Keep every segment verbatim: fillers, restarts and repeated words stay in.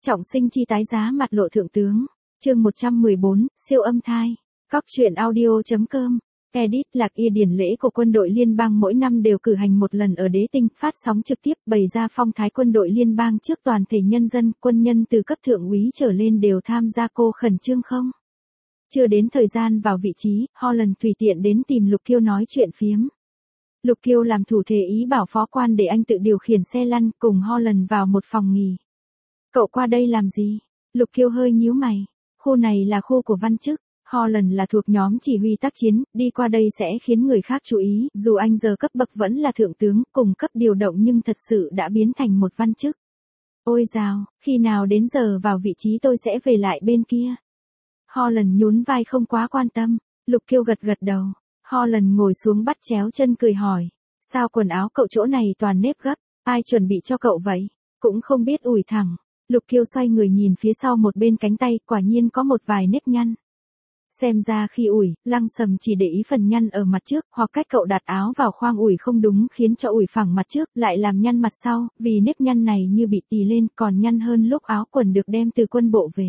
Trọng sinh chi tái giá mặt lộ thượng tướng. Chương một trăm mười bốn, siêu âm thai. Cóc truyện audio chấm com. Edit Lạc Y điển lễ của quân đội liên bang mỗi năm đều cử hành một lần ở Đế Tinh, phát sóng trực tiếp bày ra phong thái quân đội liên bang trước toàn thể nhân dân, quân nhân từ cấp thượng úy trở lên đều tham gia. Cô khẩn trương không? Chưa đến thời gian vào vị trí, Holland tùy tiện đến tìm Lục Kiêu nói chuyện phiếm. Lục Kiêu làm thủ thế ý bảo phó quan để anh tự điều khiển xe lăn cùng Holland vào một phòng nghỉ. Cậu qua đây làm gì? Lục Kiêu hơi nhíu mày. Khu này là khu của văn chức. Holland là thuộc nhóm chỉ huy tác chiến, đi qua đây sẽ khiến người khác chú ý, dù anh giờ cấp bậc vẫn là thượng tướng, cùng cấp điều động nhưng thật sự đã biến thành một văn chức. Ôi dào, khi nào đến giờ vào vị trí tôi sẽ về lại bên kia. Holland nhún vai không quá quan tâm. Lục Kiêu gật gật đầu. Holland ngồi xuống bắt chéo chân cười hỏi. Sao quần áo cậu chỗ này toàn nếp gấp, ai chuẩn bị cho cậu vậy? Cũng không biết ủi thẳng. Lục Kiêu xoay người nhìn phía sau một bên cánh tay, quả nhiên có một vài nếp nhăn. Xem ra khi ủi, Lăng Sầm chỉ để ý phần nhăn ở mặt trước, hoặc cách cậu đặt áo vào khoang ủi không đúng khiến cho ủi phẳng mặt trước, lại làm nhăn mặt sau, vì nếp nhăn này như bị tì lên, còn nhăn hơn lúc áo quần được đem từ quân bộ về.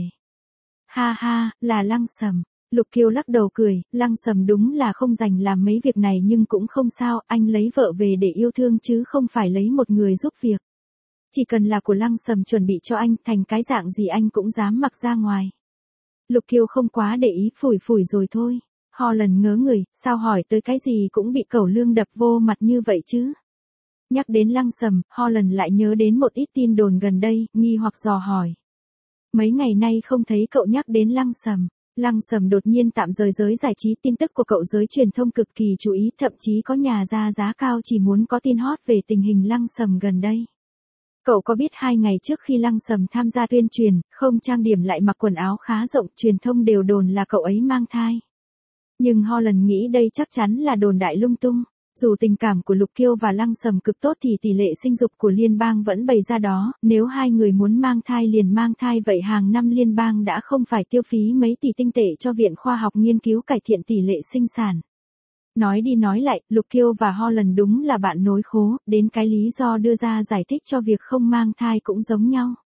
Ha ha, là Lăng Sầm. Lục Kiêu lắc đầu cười, Lăng Sầm đúng là không dành làm mấy việc này nhưng cũng không sao, anh lấy vợ về để yêu thương chứ không phải lấy một người giúp việc. Chỉ cần là của Lăng Sầm chuẩn bị cho anh, thành cái dạng gì anh cũng dám mặc ra ngoài. Lục Kiêu không quá để ý, phủi phủi rồi thôi. Holland ngớ người, sao hỏi tới cái gì cũng bị cẩu lương đập vô mặt như vậy chứ? Nhắc đến Lăng Sầm, Holland lại nhớ đến một ít tin đồn gần đây, nghi hoặc dò hỏi. Mấy ngày nay không thấy cậu nhắc đến Lăng Sầm. Lăng Sầm đột nhiên tạm rời giới giải trí, tin tức của cậu giới truyền thông cực kỳ chú ý, thậm chí có nhà ra giá cao chỉ muốn có tin hot về tình hình Lăng Sầm gần đây. Cậu có biết hai ngày trước khi Lăng Sầm tham gia tuyên truyền, không trang điểm lại mặc quần áo khá rộng, truyền thông đều đồn là cậu ấy mang thai. Nhưng Holland nghĩ đây chắc chắn là đồn đại lung tung. Dù tình cảm của Lục Kiêu và Lăng Sầm cực tốt thì tỷ lệ sinh dục của liên bang vẫn bày ra đó, nếu hai người muốn mang thai liền mang thai vậy hàng năm liên bang đã không phải tiêu phí mấy tỷ tinh tệ cho viện khoa học nghiên cứu cải thiện tỷ lệ sinh sản. Nói đi nói lại, Lục Kiêu và Holland đúng là bạn nối khố, đến cái lý do đưa ra giải thích cho việc không mang thai cũng giống nhau.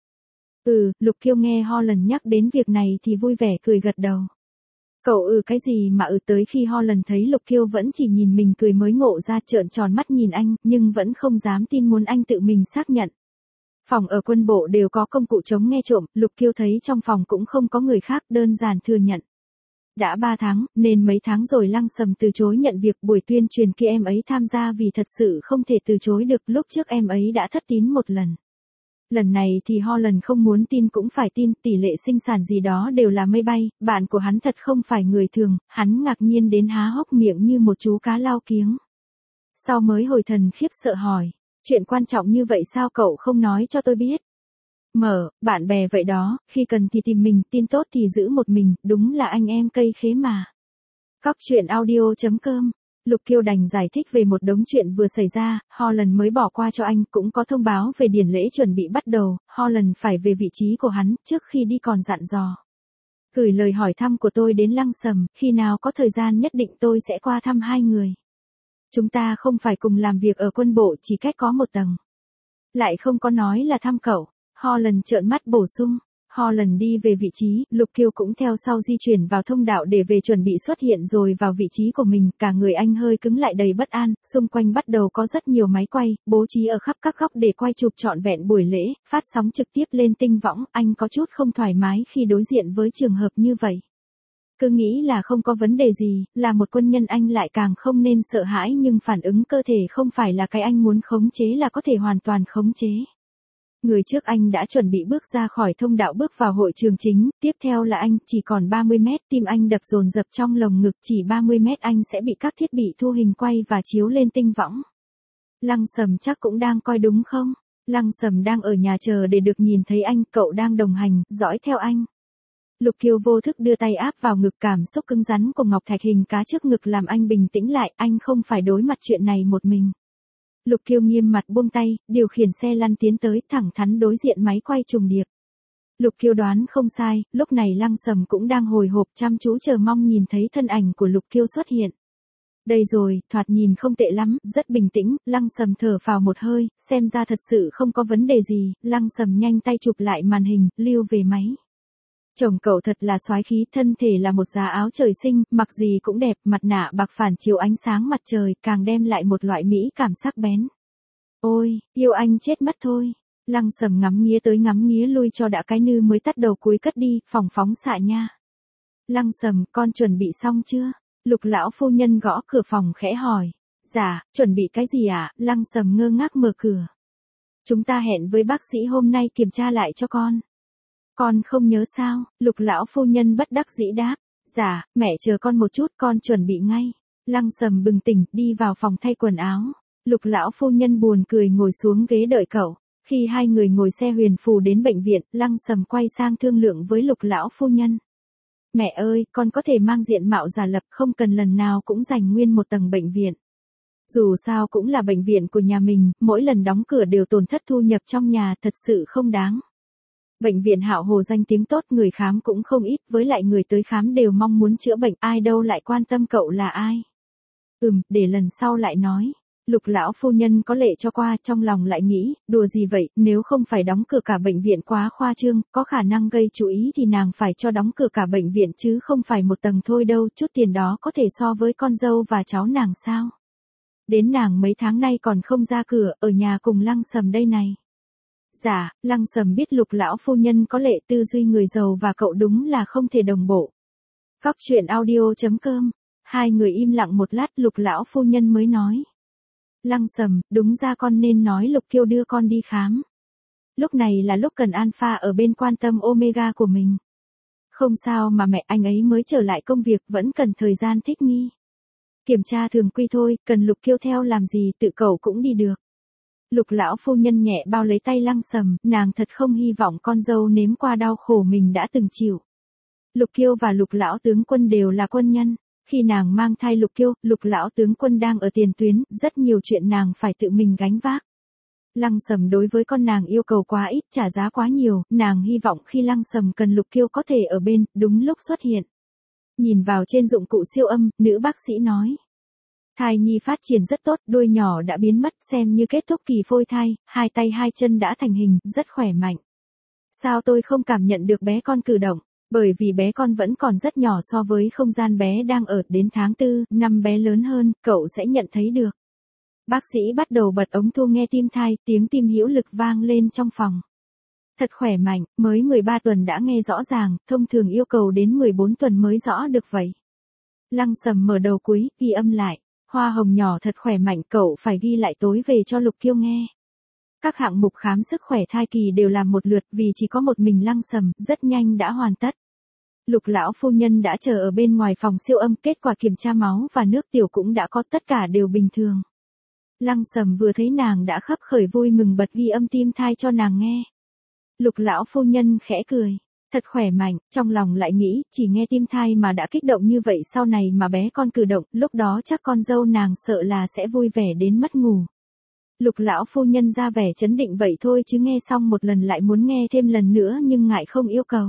Ừ, Lục Kiêu nghe Holland nhắc đến việc này thì vui vẻ cười gật đầu. Cậu ừ cái gì mà ừ tới khi Holland thấy Lục Kiêu vẫn chỉ nhìn mình cười mới ngộ ra, trợn tròn mắt nhìn anh, nhưng vẫn không dám tin, muốn anh tự mình xác nhận. Phòng ở quân bộ đều có công cụ chống nghe trộm, Lục Kiêu thấy trong phòng cũng không có người khác, đơn giản thừa nhận. Đã ba tháng, nên mấy tháng rồi Lăng Sầm từ chối nhận việc buổi tuyên truyền kia em ấy tham gia vì thật sự không thể từ chối được, lúc trước em ấy đã thất tín một lần. Lần này thì Holland không muốn tin cũng phải tin, tỷ lệ sinh sản gì đó đều là mây bay, bạn của hắn thật không phải người thường, hắn ngạc nhiên đến há hốc miệng như một chú cá lau kiếng. Sau mới hồi thần khiếp sợ hỏi, chuyện quan trọng như vậy sao cậu không nói cho tôi biết? Mở, bạn bè vậy đó, khi cần thì tìm mình, tin tốt thì giữ một mình, đúng là anh em cây khế mà. Cóc truyện audio chấm com. Lục Kiêu đành giải thích về một đống chuyện vừa xảy ra, Holland mới bỏ qua cho anh, cũng có thông báo về điển lễ chuẩn bị bắt đầu, Holland phải về vị trí của hắn, trước khi đi còn dặn dò. Gửi lời hỏi thăm của tôi đến Lăng Sầm, khi nào có thời gian nhất định tôi sẽ qua thăm hai người. Chúng ta không phải cùng làm việc ở quân bộ, chỉ cách có một tầng. Lại không có nói là thăm cậu. Holland trợn mắt bổ sung. Holland đi về vị trí, Lục Kiêu cũng theo sau di chuyển vào thông đạo để về chuẩn bị xuất hiện rồi vào vị trí của mình, cả người anh hơi cứng lại đầy bất an, xung quanh bắt đầu có rất nhiều máy quay, bố trí ở khắp các góc để quay chụp trọn vẹn buổi lễ, phát sóng trực tiếp lên tinh võng, anh có chút không thoải mái khi đối diện với trường hợp như vậy. Cứ nghĩ là không có vấn đề gì, là một quân nhân anh lại càng không nên sợ hãi, nhưng phản ứng cơ thể không phải là cái anh muốn khống chế là có thể hoàn toàn khống chế. Người trước anh đã chuẩn bị bước ra khỏi thông đạo bước vào hội trường chính, tiếp theo là anh, chỉ còn ba mươi mét, tim anh đập dồn dập trong lồng ngực, chỉ ba mươi mét anh sẽ bị các thiết bị thu hình quay và chiếu lên tinh võng. Lăng Sầm chắc cũng đang coi đúng không? Lăng Sầm đang ở nhà chờ để được nhìn thấy anh, cậu đang đồng hành, dõi theo anh. Lục Kiêu vô thức đưa tay áp vào ngực, cảm xúc cứng rắn của ngọc thạch hình cá trước ngực làm anh bình tĩnh lại, anh không phải đối mặt chuyện này một mình. Lục Kiêu nghiêm mặt buông tay, điều khiển xe lăn tiến tới, thẳng thắn đối diện máy quay trùng điệp. Lục Kiêu đoán không sai, lúc này Lăng Sầm cũng đang hồi hộp chăm chú chờ mong nhìn thấy thân ảnh của Lục Kiêu xuất hiện. Đây rồi, thoạt nhìn không tệ lắm, rất bình tĩnh, Lăng Sầm thở phào một hơi, xem ra thật sự không có vấn đề gì, Lăng Sầm nhanh tay chụp lại màn hình, lưu về máy. Chồng cậu thật là soái khí, thân thể là một giá áo trời sinh, mặc gì cũng đẹp, mặt nạ bạc phản chiếu ánh sáng mặt trời, càng đem lại một loại mỹ cảm sắc bén. Ôi, yêu anh chết mất thôi. Lăng Sầm ngắm nghía tới ngắm nghía lui cho đã cái nư mới tắt đầu cuối cất đi, phòng phóng xạ nha. Lăng Sầm, con chuẩn bị xong chưa? Lục lão phu nhân gõ cửa phòng khẽ hỏi. Dạ, chuẩn bị cái gì ạ? À? Lăng Sầm ngơ ngác mở cửa. Chúng ta hẹn với bác sĩ hôm nay kiểm tra lại cho con. Con không nhớ sao? Lục lão phu nhân bất đắc dĩ đáp. Dạ, mẹ chờ con một chút, con chuẩn bị ngay. Lăng Sầm bừng tỉnh, đi vào phòng thay quần áo. Lục lão phu nhân buồn cười ngồi xuống ghế đợi cậu. Khi hai người ngồi xe huyền phù đến bệnh viện, Lăng Sầm quay sang thương lượng với lục lão phu nhân. Mẹ ơi, con có thể mang diện mạo giả lập, không cần lần nào cũng dành nguyên một tầng bệnh viện. Dù sao cũng là bệnh viện của nhà mình, mỗi lần đóng cửa đều tổn thất thu nhập trong nhà, thật sự không đáng. Bệnh viện Hạo Hồ danh tiếng tốt, người khám cũng không ít, với lại người tới khám đều mong muốn chữa bệnh, ai đâu lại quan tâm cậu là ai. Ừm, để lần sau lại nói. Lục lão phu nhân có lệ cho qua, trong lòng lại nghĩ, đùa gì vậy, nếu không phải đóng cửa cả bệnh viện quá khoa trương, có khả năng gây chú ý thì nàng phải cho đóng cửa cả bệnh viện chứ không phải một tầng thôi đâu, chút tiền đó có thể so với con dâu và cháu nàng sao. Đến nàng mấy tháng nay còn không ra cửa, ở nhà cùng Lăng Sầm đây này. Dạ, Lăng Sầm biết lục lão phu nhân có lệ, tư duy người giàu và cậu đúng là không thể đồng bộ. Góc truyện audio chấm com. Hai người im lặng một lát, lục lão phu nhân mới nói. Lăng Sầm, đúng ra con nên nói Lục Kiêu đưa con đi khám. Lúc này là lúc cần Alpha ở bên quan tâm Omega của mình. Không sao mà mẹ, anh ấy mới trở lại công việc, vẫn cần thời gian thích nghi. Kiểm tra thường quy thôi, cần Lục Kiêu theo làm gì, tự cậu cũng đi được. Lục lão phu nhân nhẹ bao lấy tay Lăng Sầm, nàng thật không hy vọng con dâu nếm qua đau khổ mình đã từng chịu. Lục Kiêu và Lục lão tướng quân đều là quân nhân. Khi nàng mang thai Lục Kiêu, Lục lão tướng quân đang ở tiền tuyến, rất nhiều chuyện nàng phải tự mình gánh vác. Lăng Sầm đối với con nàng yêu cầu quá ít, trả giá quá nhiều, nàng hy vọng khi Lăng Sầm cần Lục Kiêu có thể ở bên, đúng lúc xuất hiện. Nhìn vào trên dụng cụ siêu âm, nữ bác sĩ nói. Thai nhi phát triển rất tốt, đuôi nhỏ đã biến mất, xem như kết thúc kỳ phôi thai, hai tay hai chân đã thành hình, rất khỏe mạnh. Sao tôi không cảm nhận được bé con cử động? Bởi vì bé con vẫn còn rất nhỏ so với không gian bé đang ở, đến tháng tư, năm bé lớn hơn, cậu sẽ nhận thấy được. Bác sĩ bắt đầu bật ống thu nghe tim thai, tiếng tim hữu lực vang lên trong phòng. Thật khỏe mạnh, mới mười ba tuần đã nghe rõ ràng, thông thường yêu cầu đến mười bốn tuần mới rõ được vậy. Lăng Sầm mở đầu cuối, ghi âm lại. Hoa hồng nhỏ thật khỏe mạnh, cậu phải ghi lại tối về cho Lục Kiêu nghe. Các hạng mục khám sức khỏe thai kỳ đều làm một lượt vì chỉ có một mình Lăng Sầm, rất nhanh đã hoàn tất. Lục lão phu nhân đã chờ ở bên ngoài phòng siêu âm, kết quả kiểm tra máu và nước tiểu cũng đã có, tất cả đều bình thường. Lăng Sầm vừa thấy nàng đã khấp khởi vui mừng, bật ghi âm tim thai cho nàng nghe. Lục lão phu nhân khẽ cười, thật khỏe mạnh, trong lòng lại nghĩ, chỉ nghe tim thai mà đã kích động như vậy, sau này mà bé con cử động, lúc đó chắc con dâu nàng sợ là sẽ vui vẻ đến mất ngủ. Lục lão phu nhân ra vẻ chấn định vậy thôi chứ nghe xong một lần lại muốn nghe thêm lần nữa nhưng ngại không yêu cầu.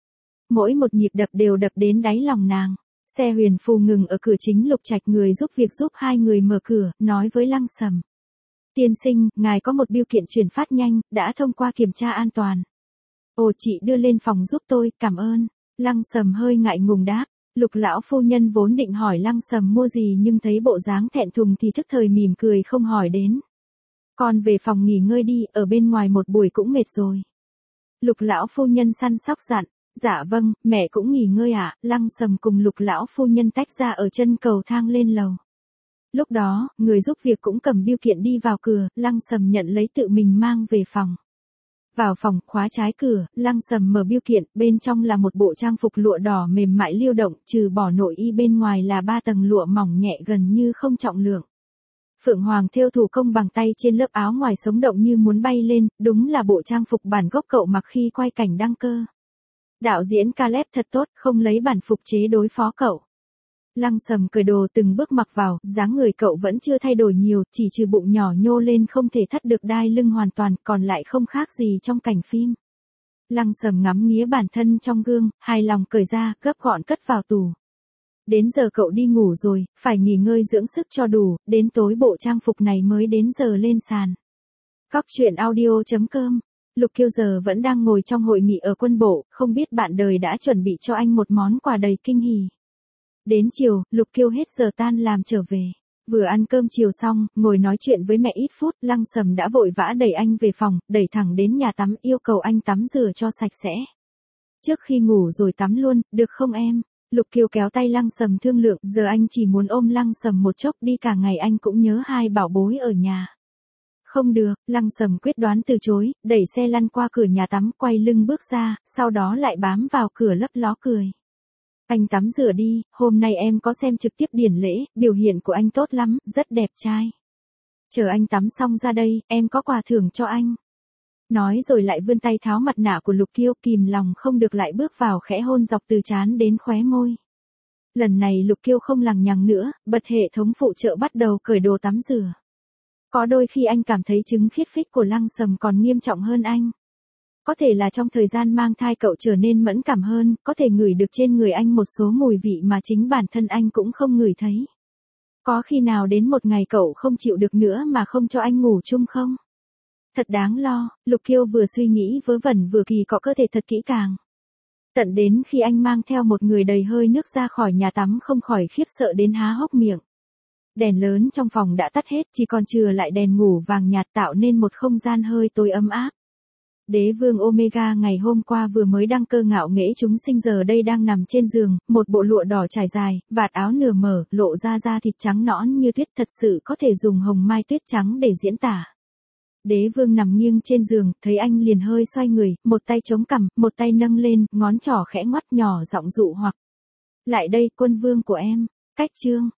Mỗi một nhịp đập đều đập đến đáy lòng nàng. Xe huyền phù ngừng ở cửa chính, Lục Trạch người giúp việc giúp hai người mở cửa, nói với Lăng Sầm. Tiên sinh, ngài có một bưu kiện chuyển phát nhanh, đã thông qua kiểm tra an toàn. Ồ, chị đưa lên phòng giúp tôi, cảm ơn. Lăng Sầm hơi ngại ngùng đáp. Lục lão phu nhân vốn định hỏi Lăng Sầm mua gì nhưng thấy bộ dáng thẹn thùng thì thức thời mỉm cười không hỏi đến. Con về phòng nghỉ ngơi đi, ở bên ngoài một buổi cũng mệt rồi. Lục lão phu nhân săn sóc dặn. Dạ vâng, mẹ cũng nghỉ ngơi ạ. À? Lăng Sầm cùng Lục lão phu nhân tách ra ở chân cầu thang lên lầu. Lúc đó, người giúp việc cũng cầm bưu kiện đi vào cửa, Lăng Sầm nhận lấy tự mình mang về phòng. Vào phòng, khóa trái cửa, Lăng Sầm mở bưu kiện, bên trong là một bộ trang phục lụa đỏ mềm mại lưu động, trừ bỏ nội y bên ngoài là ba tầng lụa mỏng nhẹ gần như không trọng lượng. Phượng hoàng thêu thủ công bằng tay trên lớp áo ngoài sống động như muốn bay lên, đúng là bộ trang phục bản gốc cậu mặc khi quay cảnh đăng cơ. Đạo diễn Caleb thật tốt, không lấy bản phục chế đối phó cậu. Lăng Sầm cởi đồ từng bước mặc vào, dáng người cậu vẫn chưa thay đổi nhiều, chỉ trừ bụng nhỏ nhô lên không thể thắt được đai lưng hoàn toàn, còn lại không khác gì trong cảnh phim. Lăng Sầm ngắm nghía bản thân trong gương, hài lòng cởi ra, gấp gọn cất vào tủ. Đến giờ cậu đi ngủ rồi, phải nghỉ ngơi dưỡng sức cho đủ, đến tối bộ trang phục này mới đến giờ lên sàn. Cóc truyện audio chấm com. Lục Kiêu giờ vẫn đang ngồi trong hội nghị ở quân bộ, không biết bạn đời đã chuẩn bị cho anh một món quà đầy kinh hỉ. Đến chiều, Lục Kiêu hết giờ tan làm trở về. Vừa ăn cơm chiều xong, ngồi nói chuyện với mẹ ít phút, Lăng Sầm đã vội vã đẩy anh về phòng, đẩy thẳng đến nhà tắm, yêu cầu anh tắm rửa cho sạch sẽ. Trước khi ngủ rồi tắm luôn, được không em? Lục Kiêu kéo tay Lăng Sầm thương lượng, giờ anh chỉ muốn ôm Lăng Sầm một chốc, đi cả ngày anh cũng nhớ hai bảo bối ở nhà. Không được, Lăng Sầm quyết đoán từ chối, đẩy xe lăn qua cửa nhà tắm, quay lưng bước ra, sau đó lại bám vào cửa lấp ló cười. Anh tắm rửa đi, hôm nay em có xem trực tiếp điển lễ, biểu hiện của anh tốt lắm, rất đẹp trai. Chờ anh tắm xong ra đây, em có quà thưởng cho anh. Nói rồi lại vươn tay tháo mặt nạ của Lục Kiêu, kìm lòng không được lại bước vào khẽ hôn dọc từ trán đến khóe môi. Lần này Lục Kiêu không lằng nhằng nữa, bật hệ thống phụ trợ bắt đầu cởi đồ tắm rửa. Có đôi khi anh cảm thấy chứng khiết phích của Lăng Sầm còn nghiêm trọng hơn anh. Có thể là trong thời gian mang thai cậu trở nên mẫn cảm hơn, có thể ngửi được trên người anh một số mùi vị mà chính bản thân anh cũng không ngửi thấy. Có khi nào đến một ngày cậu không chịu được nữa mà không cho anh ngủ chung không? Thật đáng lo, Lục Kiêu vừa suy nghĩ vớ vẩn vừa kỳ cọ cơ thể thật kỹ càng. Tận đến khi anh mang theo một người đầy hơi nước ra khỏi nhà tắm không khỏi khiếp sợ đến há hốc miệng. Đèn lớn trong phòng đã tắt hết, chỉ còn chừa lại đèn ngủ vàng nhạt tạo nên một không gian hơi tối ấm áp. Đế vương Omega ngày hôm qua vừa mới đăng cơ ngạo nghễ chúng sinh giờ đây đang nằm trên giường, một bộ lụa đỏ trải dài, vạt áo nửa mở, lộ ra da thịt trắng nõn như tuyết, thật sự có thể dùng hồng mai tuyết trắng để diễn tả. Đế vương nằm nghiêng trên giường, thấy anh liền hơi xoay người, một tay chống cằm, một tay nâng lên, ngón trỏ khẽ ngoắt nhỏ giọng dụ hoặc. Lại đây quân vương của em, cách chương.